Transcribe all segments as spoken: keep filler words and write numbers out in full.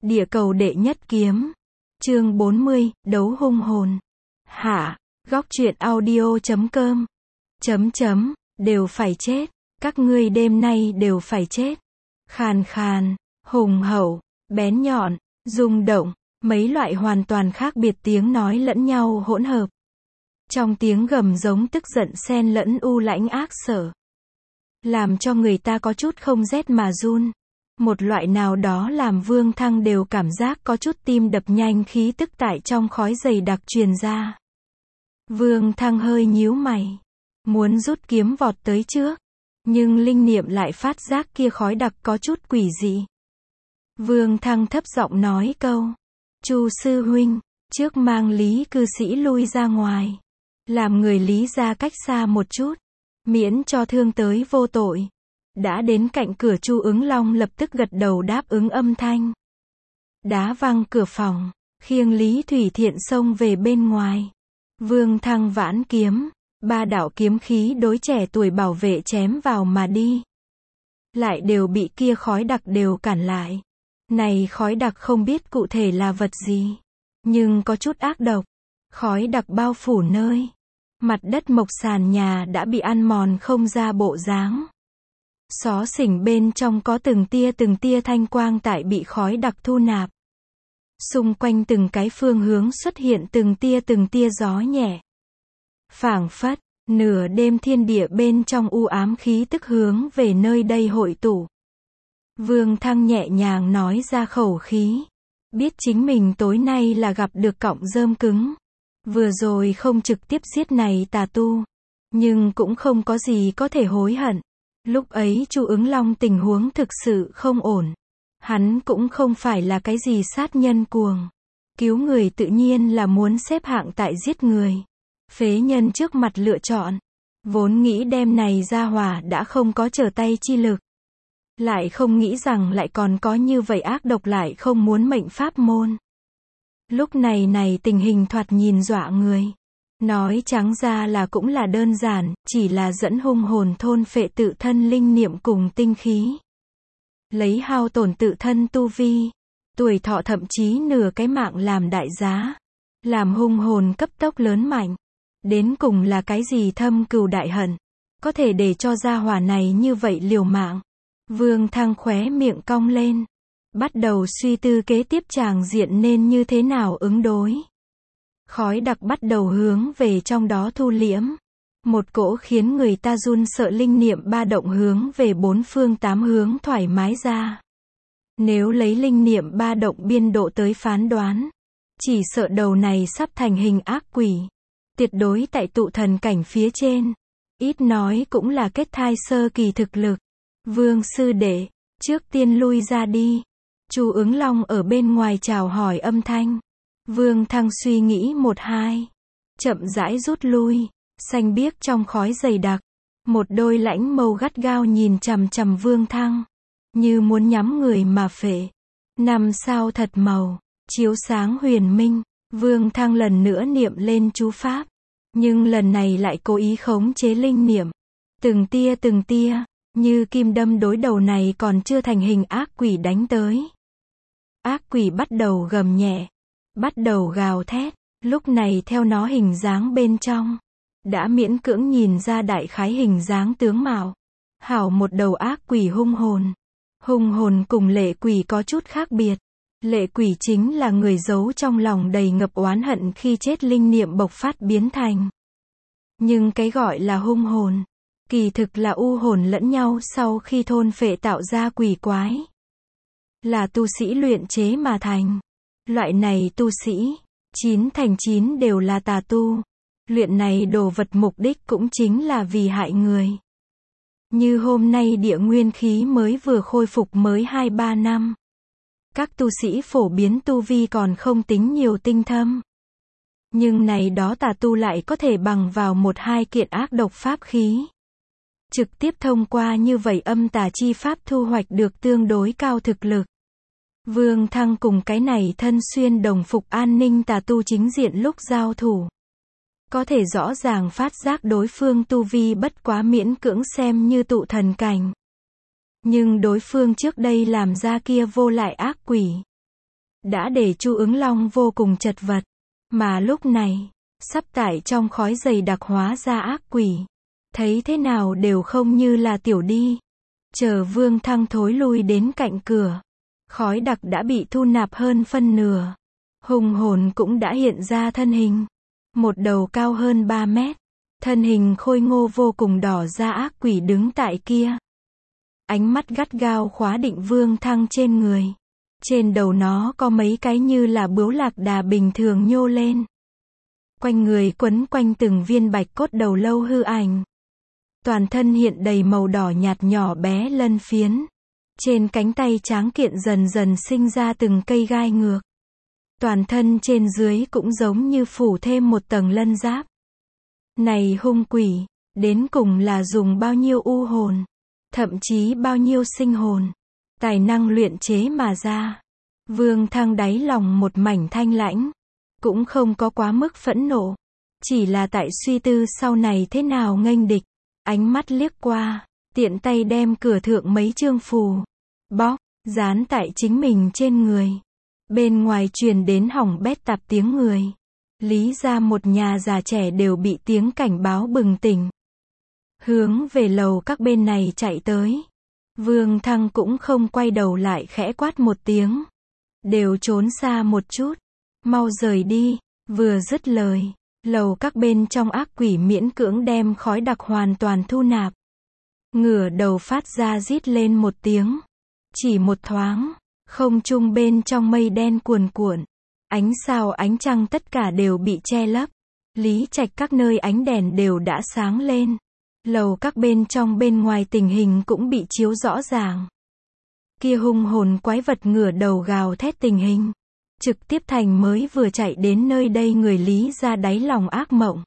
Địa cầu đệ nhất kiếm. Chương bốn mươi, đấu hung hồn. Hạ, góc truyện audio chấm com. Chấm chấm, đều phải chết. Các ngươi đêm nay đều phải chết. Khàn khàn, hùng hậu, bén nhọn, rung động, mấy loại hoàn toàn khác biệt tiếng nói lẫn nhau hỗn hợp. Trong tiếng gầm giống tức giận xen lẫn u lãnh ác sở. Làm cho người ta có chút không rét mà run. Một loại nào đó làm Vương Thăng đều cảm giác có chút tim đập nhanh, khí tức tại trong khói dày đặc truyền ra. Vương Thăng hơi nhíu mày, muốn rút kiếm vọt tới trước, nhưng linh niệm lại phát giác kia khói đặc có chút quỷ dị. Vương Thăng thấp giọng nói câu, Chu sư huynh, trước mang Lý cư sĩ lui ra ngoài, làm người Lý ra cách xa một chút, miễn cho thương tới vô tội. Đã đến cạnh cửa, Chu Ứng Long lập tức gật đầu đáp ứng âm thanh. Đá văng cửa phòng, khiêng Lý Thủy Thiện xông về bên ngoài. Vương Thăng vãn kiếm, ba đạo kiếm khí đối trẻ tuổi bảo vệ chém vào mà đi. Lại đều bị kia khói đặc đều cản lại. Này khói đặc không biết cụ thể là vật gì, nhưng có chút ác độc. Khói đặc bao phủ nơi mặt đất, mộc sàn nhà đã bị ăn mòn không ra bộ dáng. Xó xỉnh bên trong có từng tia từng tia thanh quang tại bị khói đặc thu nạp. Xung quanh từng cái phương hướng xuất hiện từng tia từng tia gió nhẹ. Phảng phất, nửa đêm thiên địa bên trong u ám khí tức hướng về nơi đây hội tụ. Vương Thăng nhẹ nhàng nói ra khẩu khí. Biết chính mình tối nay là gặp được cọng rơm cứng. Vừa rồi không trực tiếp giết này tà tu, nhưng cũng không có gì có thể hối hận. Lúc ấy Chu Ứng Long tình huống thực sự không ổn. Hắn cũng không phải là cái gì sát nhân cuồng. Cứu người tự nhiên là muốn xếp hạng tại giết người. Phế nhân trước mặt lựa chọn. Vốn nghĩ đêm này ra hỏa đã không có trở tay chi lực. Lại không nghĩ rằng lại còn có như vậy ác độc, lại không muốn mệnh pháp môn. Lúc này này tình hình thoạt nhìn dọa người. Nói trắng ra là cũng là đơn giản, chỉ là dẫn hung hồn thôn phệ tự thân linh niệm cùng tinh khí. Lấy hao tổn tự thân tu vi, tuổi thọ thậm chí nửa cái mạng làm đại giá. Làm hung hồn cấp tốc lớn mạnh. Đến cùng là cái gì thâm cừu đại hận, có thể để cho gia hỏa này như vậy liều mạng. Vương Thăng khóe miệng cong lên, bắt đầu suy tư kế tiếp tràng diện nên như thế nào ứng đối. Khói đặc bắt đầu hướng về trong đó thu liễm. Một cỗ khiến người ta run sợ linh niệm ba động hướng về bốn phương tám hướng thoải mái ra. Nếu lấy linh niệm ba động biên độ tới phán đoán, chỉ sợ đầu này sắp thành hình ác quỷ. Tuyệt đối tại tụ thần cảnh phía trên. Ít nói cũng là kết thai sơ kỳ thực lực. Vương sư đệ, trước tiên lui ra đi. Chu Ứng Long ở bên ngoài chào hỏi âm thanh. Vương Thăng suy nghĩ một hai, chậm rãi rút lui. Xanh biếc trong khói dày đặc, một đôi lãnh mâu gắt gao nhìn chằm chằm Vương Thăng, như muốn nhắm người mà phệ. Năm sao thật màu, chiếu sáng huyền minh. Vương Thăng lần nữa niệm lên chú pháp, nhưng lần này lại cố ý khống chế linh niệm. Từng tia từng tia, như kim đâm đối đầu này còn chưa thành hình ác quỷ đánh tới. Ác quỷ bắt đầu gầm nhẹ, bắt đầu gào thét. Lúc này theo nó hình dáng bên trong, đã miễn cưỡng nhìn ra đại khái hình dáng tướng mạo. Hảo một đầu ác quỷ hung hồn. Hung hồn cùng lệ quỷ có chút khác biệt. Lệ quỷ chính là người giấu trong lòng đầy ngập oán hận khi chết linh niệm bộc phát biến thành. Nhưng cái gọi là hung hồn, kỳ thực là u hồn lẫn nhau sau khi thôn phệ tạo ra quỷ quái. Là tu sĩ luyện chế mà thành. Loại này tu sĩ, chín thành chín đều là tà tu. Luyện này đồ vật mục đích cũng chính là vì hại người. Như hôm nay địa nguyên khí mới vừa khôi phục mới hai ba năm. Các tu sĩ phổ biến tu vi còn không tính nhiều tinh thâm. Nhưng này đó tà tu lại có thể bằng vào một hai kiện ác độc pháp khí. Trực tiếp thông qua như vậy âm tà chi pháp thu hoạch được tương đối cao thực lực. Vương Thăng cùng cái này thân xuyên đồng phục an ninh tà tu chính diện lúc giao thủ. Có thể rõ ràng phát giác đối phương tu vi bất quá miễn cưỡng xem như tụ thần cảnh. Nhưng đối phương trước đây làm ra kia vô lại ác quỷ. đã để Chu Ứng Long vô cùng chật vật. Mà lúc này, sắp tại trong khói dày đặc hóa ra ác quỷ. Thấy thế nào đều không như là tiểu đi. Chờ Vương Thăng thối lui đến cạnh cửa. Khói đặc đã bị thu nạp hơn phân nửa. Hung hồn cũng đã hiện ra thân hình. Một đầu cao hơn ba mét. Thân hình khôi ngô vô cùng đỏ ra ác quỷ đứng tại kia. Ánh mắt gắt gao khóa định Vương Thăng trên người. Trên đầu nó có mấy cái như là bướu lạc đà bình thường nhô lên. Quanh người quấn quanh từng viên bạch cốt đầu lâu hư ảnh. Toàn thân hiện đầy màu đỏ nhạt nhỏ bé lân phiến. Trên cánh tay tráng kiện dần dần sinh ra từng cây gai ngược. Toàn thân trên dưới cũng giống như phủ thêm một tầng lân giáp. Này hung quỷ, đến cùng là dùng bao nhiêu u hồn, thậm chí bao nhiêu sinh hồn, tài năng luyện chế mà ra. Vương Thăng đáy lòng một mảnh thanh lãnh, cũng không có quá mức phẫn nộ, chỉ là tại suy tư sau này thế nào nghênh địch. Ánh mắt liếc qua, tiện tay đem cửa thượng mấy chương phù, bóc, dán tại chính mình trên người. Bên ngoài truyền đến hỏng bét tạp tiếng người. Lý ra một nhà già trẻ đều bị tiếng cảnh báo bừng tỉnh. Hướng về lầu các bên này chạy tới. Vương Thăng cũng không quay đầu lại khẽ quát một tiếng. Đều trốn xa một chút. Mau rời đi. Vừa dứt lời. Lầu các bên trong ác quỷ miễn cưỡng đem khói đặc hoàn toàn thu nạp. Ngửa đầu phát ra rít lên một tiếng. Chỉ một thoáng. Không trung bên trong mây đen cuồn cuộn. Ánh sao ánh trăng tất cả đều bị che lấp. Lý Trạch các nơi ánh đèn đều đã sáng lên. Lầu các bên trong bên ngoài tình hình cũng bị chiếu rõ ràng. Kia hung hồn quái vật ngửa đầu gào thét tình hình. Trực tiếp thành mới vừa chạy đến nơi đây người Lý ra đáy lòng ác mộng.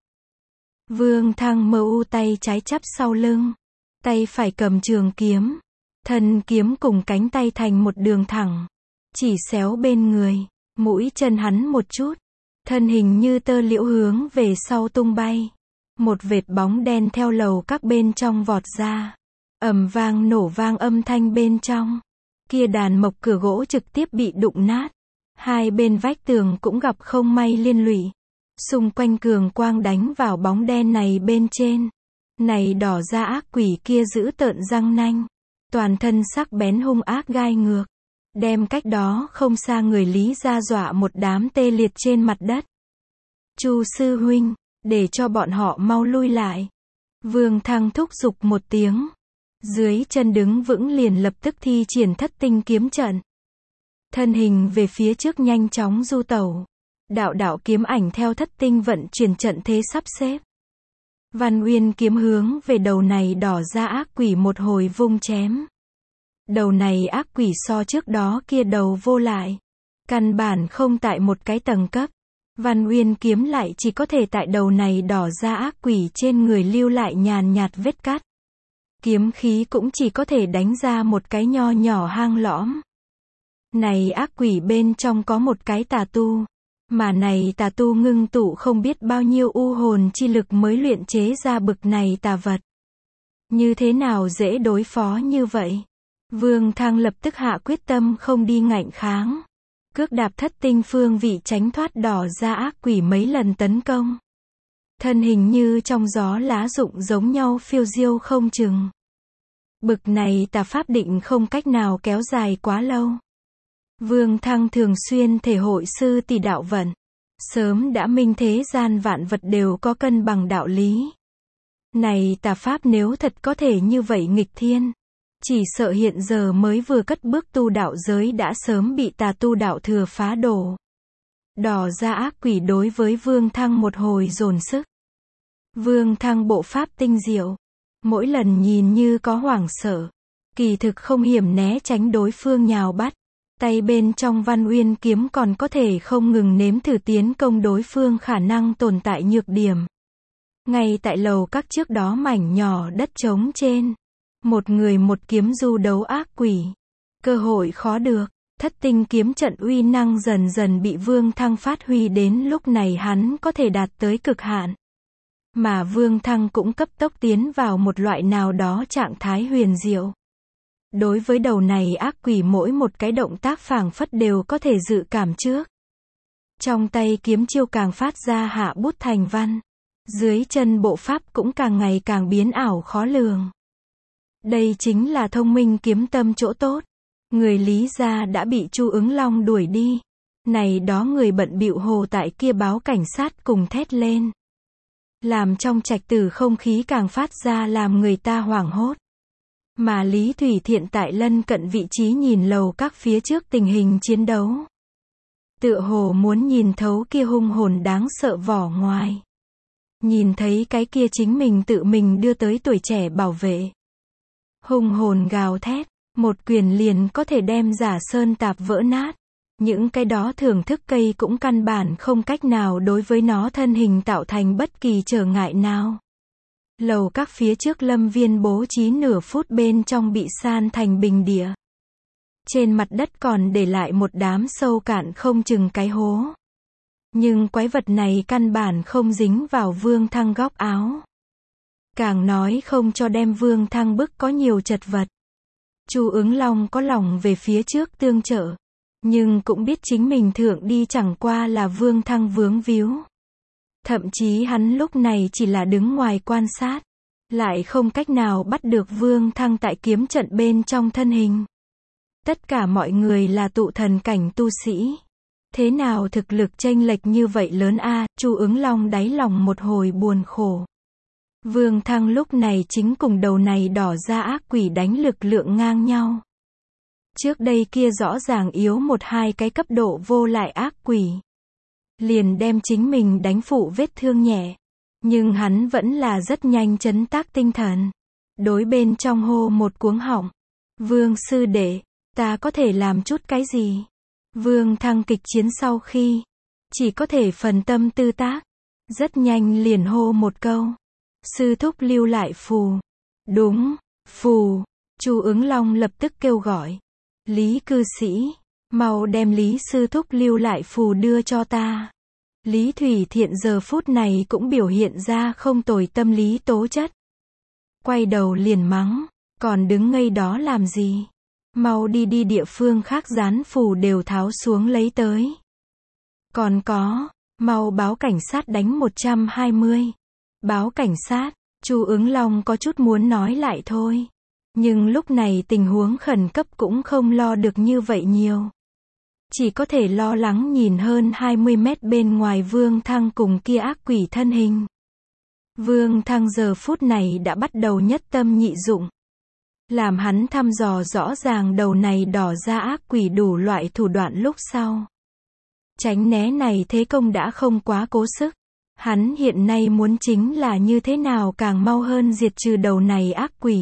Vương Thăng mơ u tay trái chắp sau lưng. Tay phải cầm trường kiếm. Thân kiếm cùng cánh tay thành một đường thẳng. Chỉ xéo bên người. Mũi chân hắn một chút. Thân hình như tơ liễu hướng về sau tung bay. Một vệt bóng đen theo lầu các bên trong vọt ra. Ầm vang nổ vang âm thanh bên trong. Kia đàn mộc cửa gỗ trực tiếp bị đụng nát. Hai bên vách tường cũng gặp không may liên lụy. Xung quanh cường quang đánh vào bóng đen này bên trên. Này đỏ ra ác quỷ kia giữ tợn răng nanh. Toàn thân sắc bén hung ác gai ngược. Đem cách đó không xa người Lý ra dọa một đám tê liệt trên mặt đất. Chu sư huynh, để cho bọn họ mau lui lại. Vương Thăng thúc giục một tiếng. Dưới chân đứng vững liền lập tức thi triển thất tinh kiếm trận. Thân hình về phía trước nhanh chóng du tẩu. Đạo đạo kiếm ảnh theo thất tinh vận chuyển trận thế sắp xếp. Văn Uyên kiếm hướng về đầu này đỏ ra ác quỷ một hồi vung chém. Đầu này ác quỷ so trước đó kia đầu vô lại. Căn bản không tại một cái tầng cấp. Văn Uyên kiếm lại chỉ có thể tại đầu này đỏ ra ác quỷ trên người lưu lại nhàn nhạt vết cắt. Kiếm khí cũng chỉ có thể đánh ra một cái nho nhỏ hang lõm. Này ác quỷ bên trong có một cái tà tu. Mà này tà tu ngưng tụ không biết bao nhiêu u hồn chi lực mới luyện chế ra bực này tà vật. Như thế nào dễ đối phó như vậy? Vương Thăng lập tức hạ quyết tâm không đi ngạnh kháng. Cước đạp thất tinh phương vị tránh thoát đỏ ra ác quỷ mấy lần tấn công. Thân hình như trong gió lá rụng giống nhau phiêu diêu không chừng. Bực này tà pháp định không cách nào kéo dài quá lâu. Vương Thăng thường xuyên thể hội sư tỷ đạo vận. Sớm đã minh thế gian vạn vật đều có cân bằng đạo lý. Này tà pháp nếu thật có thể như vậy nghịch thiên. Chỉ sợ hiện giờ mới vừa cất bước tu đạo giới đã sớm bị tà tu đạo thừa phá đổ. Đỏ ra ác quỷ đối với Vương Thăng một hồi dồn sức. Vương Thăng bộ pháp tinh diệu. Mỗi lần nhìn như có hoảng sợ. Kỳ thực không hiểm né tránh đối phương nhào bắt. Tay bên trong Văn Uyên kiếm còn có thể không ngừng nếm thử tiến công đối phương khả năng tồn tại nhược điểm. Ngay tại lầu các trước đó mảnh nhỏ đất trống trên. Một người một kiếm du đấu ác quỷ. Cơ hội khó được. Thất tinh kiếm trận uy năng dần dần bị Vương Thăng phát huy đến lúc này hắn có thể đạt tới cực hạn. Mà Vương Thăng cũng cấp tốc tiến vào một loại nào đó trạng thái huyền diệu. Đối với đầu này ác quỷ mỗi một cái động tác phảng phất đều có thể dự cảm trước. Trong tay kiếm chiêu càng phát ra hạ bút thành văn. Dưới chân bộ pháp cũng càng ngày càng biến ảo khó lường. Đây chính là thông minh kiếm tâm chỗ tốt. Người Lý gia đã bị Chu Ứng Long đuổi đi. Này đó người bận bịu hồ tại kia báo cảnh sát cùng thét lên. Làm trong trạch tử không khí càng phát ra làm người ta hoảng hốt. Mà Lý Thủy Thiện tại lân cận vị trí nhìn lầu các phía trước tình hình chiến đấu. Tựa hồ muốn nhìn thấu kia hung hồn đáng sợ vỏ ngoài. Nhìn thấy cái kia chính mình tự mình đưa tới tuổi trẻ bảo vệ. Hung hồn gào thét, một quyền liền có thể đem giả sơn tạp vỡ nát. Những cái đó thưởng thức cây cũng căn bản không cách nào đối với nó thân hình tạo thành bất kỳ trở ngại nào. Lầu các phía trước lâm viên bố trí nửa phút bên trong bị san thành bình địa. Trên mặt đất còn để lại một đám sâu cạn không chừng cái hố. Nhưng quái vật này căn bản không dính vào Vương Thăng góc áo. Càng nói không cho đem Vương Thăng bức có nhiều chật vật. Chu Ứng Long có lòng về phía trước tương trợ. Nhưng cũng biết chính mình thượng đi chẳng qua là Vương Thăng vướng víu. Thậm chí hắn lúc này chỉ là đứng ngoài quan sát. Lại không cách nào bắt được Vương Thăng tại kiếm trận bên trong thân hình. Tất cả mọi người là tụ thần cảnh tu sĩ. Thế nào thực lực chênh lệch như vậy lớn a? Chu Ứng Long đáy lòng một hồi buồn khổ. Vương Thăng lúc này chính cùng đầu này đỏ ra ác quỷ đánh lực lượng ngang nhau. Trước đây kia rõ ràng yếu một hai cái cấp độ vô lại ác quỷ. Liền đem chính mình đánh phụ vết thương nhẹ. Nhưng hắn vẫn là rất nhanh chấn tác tinh thần. Đối bên trong hô một cuống họng. Vương sư đệ, ta có thể làm chút cái gì? Vương Thăng kịch chiến sau khi, chỉ có thể phần tâm tư tác. Rất nhanh liền hô một câu. Sư thúc lưu lại phù. Đúng, phù. Chu Ứng Long lập tức kêu gọi. Lý cư sĩ, mau đem Lý sư thúc lưu lại phù đưa cho ta. Lý Thủy Thiện giờ phút này cũng biểu hiện ra không tồi tâm lý tố chất. Quay đầu liền mắng, còn đứng ngây đó làm gì? Mau đi đi địa phương khác dán phù đều tháo xuống lấy tới. Còn có, mau báo cảnh sát đánh một trăm hai mươi. Báo cảnh sát, Chu Ứng Long có chút muốn nói lại thôi. Nhưng lúc này tình huống khẩn cấp cũng không lo được như vậy nhiều. Chỉ có thể lo lắng nhìn hơn hai mươi mét bên ngoài Vương Thăng cùng kia ác quỷ thân hình. Vương Thăng giờ phút này đã bắt đầu nhất tâm nhị dụng. Làm hắn thăm dò rõ ràng đầu này đỏ ra ác quỷ đủ loại thủ đoạn lúc sau. Tránh né này thế công đã không quá cố sức. Hắn hiện nay muốn chính là như thế nào càng mau hơn diệt trừ đầu này ác quỷ.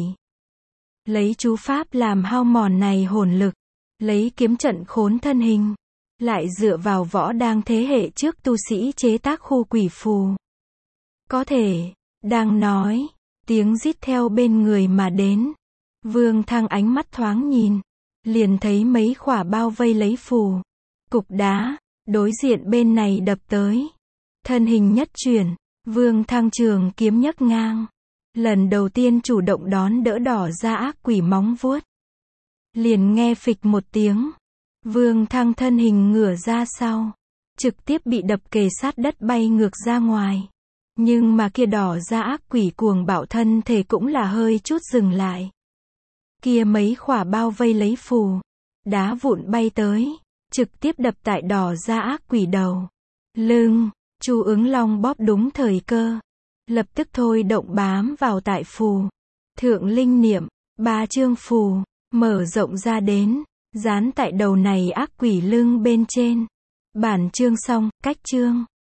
Lấy chú pháp làm hao mòn này hồn lực. Lấy kiếm trận khốn thân hình. Lại dựa vào võ đang thế hệ trước tu sĩ chế tác khu quỷ phù. Có thể, đang nói, tiếng rít theo bên người mà đến. Vương Thăng ánh mắt thoáng nhìn. Liền thấy mấy khỏa bao vây lấy phù. Cục đá, đối diện bên này đập tới. Thân hình nhất chuyển, Vương Thăng trường kiếm nhấc ngang. Lần đầu tiên chủ động đón đỡ đỏ ra ác quỷ móng vuốt. Liền nghe phịch một tiếng. Vương Thăng thân hình ngửa ra sau. Trực tiếp bị đập kề sát đất bay ngược ra ngoài. Nhưng mà kia đỏ ra ác quỷ cuồng bạo thân thể cũng là hơi chút dừng lại. Kia mấy khỏa bao vây lấy phù. Đá vụn bay tới. Trực tiếp đập tại đỏ ra ác quỷ đầu. Lưng, Chu Ứng Long bóp đúng thời cơ. Lập tức thôi động bám vào tại phù. Thượng linh niệm, ba chương phù. Mở rộng ra đến, dán tại đầu này ác quỷ lưng bên trên. Bản chương xong, cách chương.